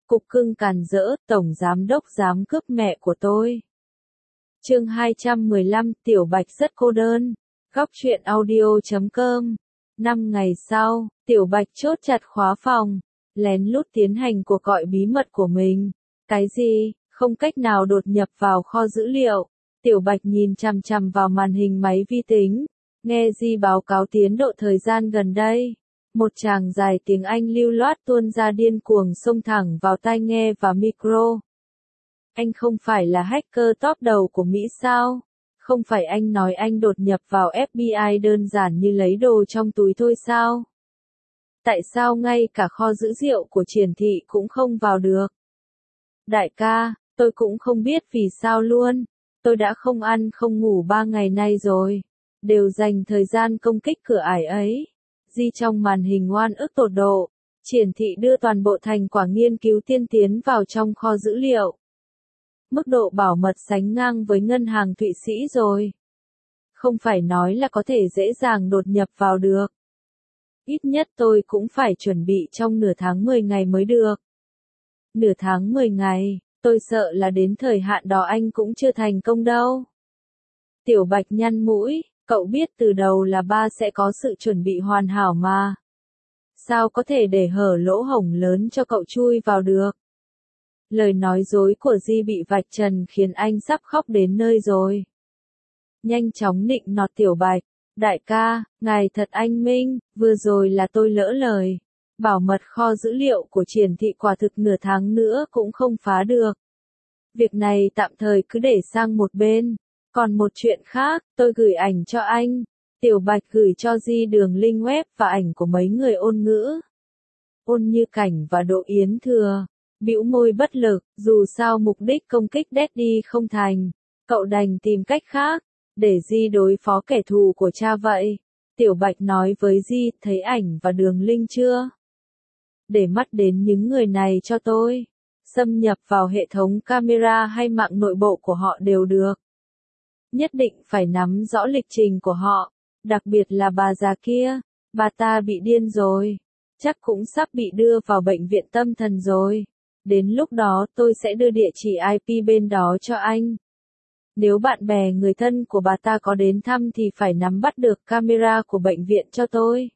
Cục cưng càn rỡ, tổng giám đốc dám cướp mẹ của tôi. Chương 215, Tiểu Bạch rất cô đơn. Góc truyện audio.com. 5 ngày sau, Tiểu Bạch chốt chặt khóa phòng, lén lút tiến hành cuộc gọi bí mật của mình. Cái gì? Không cách nào đột nhập vào kho dữ liệu. Tiểu Bạch nhìn chằm chằm vào màn hình máy vi tính, nghe Di báo cáo tiến độ thời gian gần đây. Một tràng dài tiếng Anh lưu loát tuôn ra điên cuồng xông thẳng vào tai nghe và micro. Anh không phải là hacker top đầu của Mỹ sao? Không phải anh nói anh đột nhập vào FBI đơn giản như lấy đồ trong túi thôi sao? Tại sao ngay cả kho dữ liệu của Triển Thị cũng không vào được? Đại ca, tôi cũng không biết vì sao luôn. Tôi đã không ăn không ngủ 3 ngày nay rồi. Đều dành thời gian công kích cửa ải ấy. Di trong màn hình oan ức tột độ. Triển Thị đưa toàn bộ thành quả nghiên cứu tiên tiến vào trong kho dữ liệu. Mức độ bảo mật sánh ngang với ngân hàng Thụy Sĩ rồi. Không phải nói là có thể dễ dàng đột nhập vào được. Ít nhất tôi cũng phải chuẩn bị trong nửa tháng 10 ngày mới được. Nửa tháng 10 ngày, tôi sợ là đến thời hạn đó anh cũng chưa thành công đâu. Tiểu Bạch nhăn mũi, cậu biết từ đầu là ba sẽ có sự chuẩn bị hoàn hảo mà. Sao có thể để hở lỗ hổng lớn cho cậu chui vào được? Lời nói dối của Di bị vạch trần khiến anh sắp khóc đến nơi rồi. Nhanh chóng nịnh nọt Tiểu Bạch, đại ca, ngài thật anh minh, vừa rồi là tôi lỡ lời. Bảo mật kho dữ liệu của Triển Thị quả thực nửa tháng nữa cũng không phá được. Việc này tạm thời cứ để sang một bên. Còn một chuyện khác, tôi gửi ảnh cho anh. Tiểu Bạch gửi cho Di đường link web và ảnh của mấy người ôn ngữ. Ôn Như Cảnh và Đỗ Yến Thừa bĩu môi bất lực, dù sao mục đích công kích Daddy không thành, cậu đành tìm cách khác, để Di đối phó kẻ thù của cha vậy. Tiểu Bạch nói với Di, thấy ảnh và đường link chưa? Để mắt đến những người này cho tôi. Xâm nhập vào hệ thống camera hay mạng nội bộ của họ đều được. Nhất định phải nắm rõ lịch trình của họ, đặc biệt là bà già kia, bà ta bị điên rồi, chắc cũng sắp bị đưa vào bệnh viện tâm thần rồi. Đến lúc đó tôi sẽ đưa địa chỉ IP bên đó cho anh. Nếu bạn bè người thân của bà ta có đến thăm thì phải nắm bắt được camera của bệnh viện cho tôi.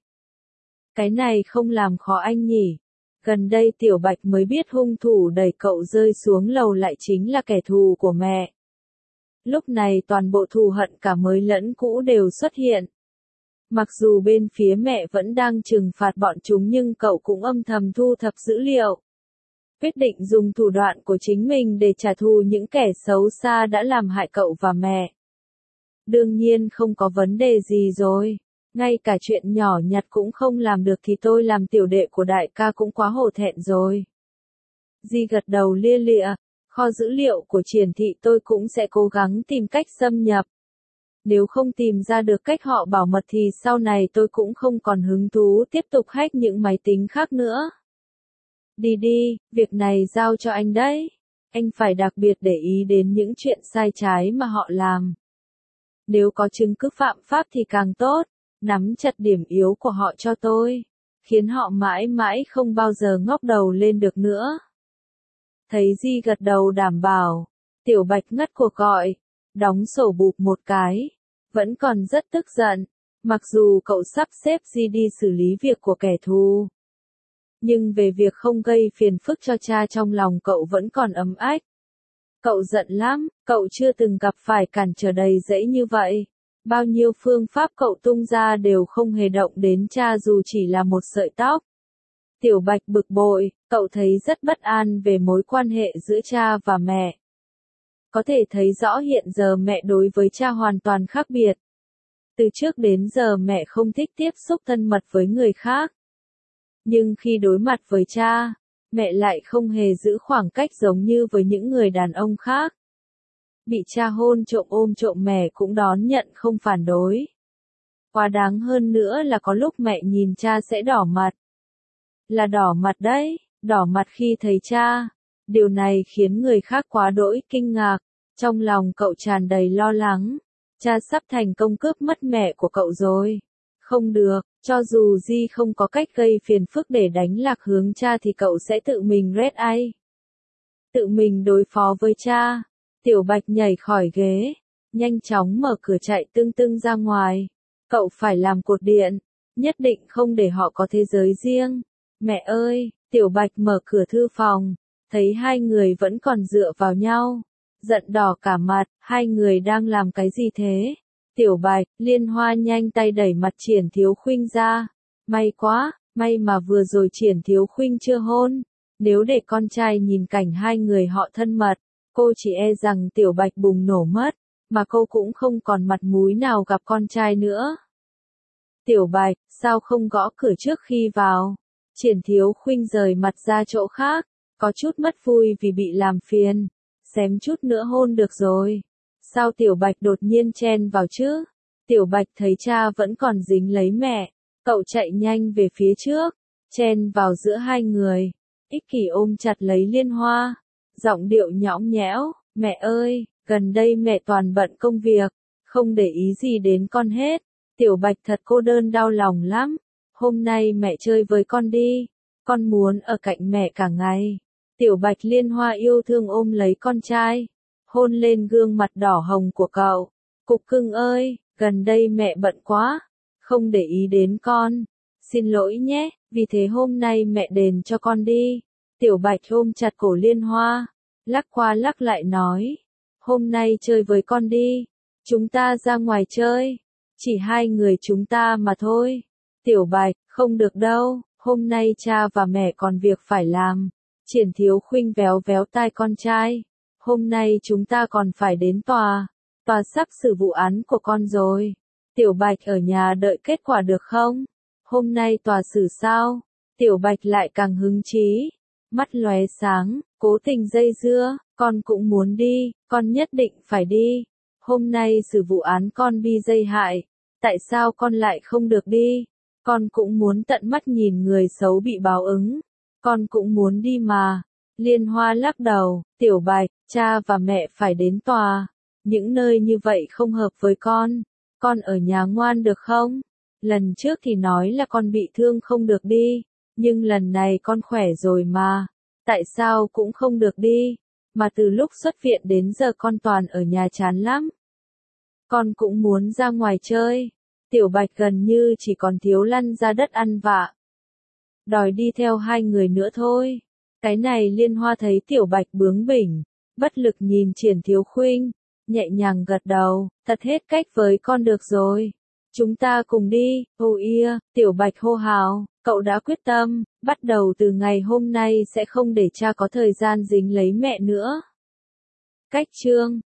Cái này không làm khó anh nhỉ? Gần đây Tiểu Bạch mới biết hung thủ đẩy cậu rơi xuống lầu lại chính là kẻ thù của mẹ. Lúc này toàn bộ thù hận cả mới lẫn cũ đều xuất hiện. Mặc dù bên phía mẹ vẫn đang trừng phạt bọn chúng nhưng cậu cũng âm thầm thu thập dữ liệu. Quyết định dùng thủ đoạn của chính mình để trả thù những kẻ xấu xa đã làm hại cậu và mẹ. Đương nhiên không có vấn đề gì rồi. Ngay cả chuyện nhỏ nhặt cũng không làm được thì tôi làm tiểu đệ của đại ca cũng quá hổ thẹn rồi. Di gật đầu lia lịa, kho dữ liệu của Triển Thị tôi cũng sẽ cố gắng tìm cách xâm nhập. Nếu không tìm ra được cách họ bảo mật thì sau này tôi cũng không còn hứng thú tiếp tục hack những máy tính khác nữa. Đi đi, việc này giao cho anh đấy. Anh phải đặc biệt để ý đến những chuyện sai trái mà họ làm. Nếu có chứng cứ phạm pháp thì càng tốt. Nắm chặt điểm yếu của họ cho tôi, khiến họ mãi mãi không bao giờ ngóc đầu lên được nữa. Thấy Di gật đầu đảm bảo, Tiểu Bạch ngắt cuộc gọi, đóng sổ bụp một cái, vẫn còn rất tức giận, mặc dù cậu sắp xếp Di đi xử lý việc của kẻ thù. Nhưng về việc không gây phiền phức cho cha trong lòng cậu vẫn còn ấm ách. Cậu giận lắm, cậu chưa từng gặp phải cản trở đầy rẫy như vậy. Bao nhiêu phương pháp cậu tung ra đều không hề động đến cha dù chỉ là một sợi tóc. Tiểu Bạch bực bội, cậu thấy rất bất an về mối quan hệ giữa cha và mẹ. Có thể thấy rõ hiện giờ mẹ đối với cha hoàn toàn khác biệt. Từ trước đến giờ mẹ không thích tiếp xúc thân mật với người khác. Nhưng khi đối mặt với cha, mẹ lại không hề giữ khoảng cách giống như với những người đàn ông khác. Bị cha hôn trộm ôm trộm mẹ cũng đón nhận không phản đối. Quá đáng hơn nữa là có lúc mẹ nhìn cha sẽ đỏ mặt. Là đỏ mặt đấy, đỏ mặt khi thấy cha. Điều này khiến người khác quá đỗi kinh ngạc. Trong lòng cậu tràn đầy lo lắng. Cha sắp thành công cướp mất mẹ của cậu rồi. Không được, cho dù Di không có cách gây phiền phức để đánh lạc hướng cha thì cậu sẽ tự mình red eye. tự mình đối phó với cha. Tiểu Bạch nhảy khỏi ghế, nhanh chóng mở cửa chạy tưng tưng ra ngoài. Cậu phải làm cột điện, nhất định không để họ có thế giới riêng. Mẹ ơi, Tiểu Bạch mở cửa thư phòng, thấy hai người vẫn còn dựa vào nhau. Giận đỏ cả mặt, hai người đang làm cái gì thế? Tiểu Bạch, Liên Hoa nhanh tay đẩy mặt Triển Thiếu Khuynh ra. May quá, may mà vừa rồi Triển Thiếu Khuynh chưa hôn. Nếu để con trai nhìn cảnh hai người họ thân mật, cô chỉ e rằng Tiểu Bạch bùng nổ mất, mà cô cũng không còn mặt mũi nào gặp con trai nữa. Tiểu Bạch, sao không gõ cửa trước khi vào? Triển Thiếu Khuynh rời mặt ra chỗ khác, có chút mất vui vì bị làm phiền. Xém chút nữa hôn được rồi. Sao Tiểu Bạch đột nhiên chen vào chứ? Tiểu Bạch thấy cha vẫn còn dính lấy mẹ, cậu chạy nhanh về phía trước, chen vào giữa hai người. Ích Kỷ ôm chặt lấy Liên Hoa, giọng điệu nhõng nhẽo, mẹ ơi, gần đây mẹ toàn bận công việc, không để ý gì đến con hết. Tiểu Bạch thật cô đơn đau lòng lắm, hôm nay mẹ chơi với con đi, con muốn ở cạnh mẹ cả ngày. Tiểu Bạch Liên Hoa yêu thương ôm lấy con trai, hôn lên gương mặt đỏ hồng của cậu. Cục cưng ơi, gần đây mẹ bận quá, không để ý đến con. Xin lỗi nhé, vì thế hôm nay mẹ đền cho con đi. Tiểu Bạch ôm chặt cổ Liên Hoa, lắc qua lắc lại nói, hôm nay chơi với con đi, chúng ta ra ngoài chơi, chỉ hai người chúng ta mà thôi. Tiểu Bạch, không được đâu, hôm nay cha và mẹ còn việc phải làm. Triển Thiếu Khuynh véo véo tai con trai, hôm nay chúng ta còn phải đến tòa sắp xử vụ án của con rồi. Tiểu Bạch ở nhà đợi kết quả được không? Hôm nay tòa xử sao? Tiểu Bạch lại càng hứng chí, mắt lóe sáng, cố tình dây dưa, con cũng muốn đi, con nhất định phải đi. Hôm nay xử vụ án con bị dây hại, tại sao con lại không được đi? Con cũng muốn tận mắt nhìn người xấu bị báo ứng. Con cũng muốn đi mà. Liên Hoa lắc đầu, Tiểu Bạch, cha và mẹ phải đến tòa. Những nơi như vậy không hợp với con ở nhà ngoan được không? Lần trước thì nói là con bị thương không được đi, nhưng lần này con khỏe rồi mà. Tại sao cũng không được đi? Mà từ lúc xuất viện đến giờ con toàn ở nhà chán lắm. Con cũng muốn ra ngoài chơi. Tiểu Bạch gần như chỉ còn thiếu lăn ra đất ăn vạ. Đòi đi theo hai người nữa thôi. Cái này Liên Hoa thấy Tiểu Bạch bướng bỉnh, bất lực nhìn Triển Thiếu Khuynh, nhẹ nhàng gật đầu, thật hết cách với con được rồi. Chúng ta cùng đi, Tiểu Bạch hô hào, cậu đã quyết tâm, bắt đầu từ ngày hôm nay sẽ không để cha có thời gian dính lấy mẹ nữa. Cách chương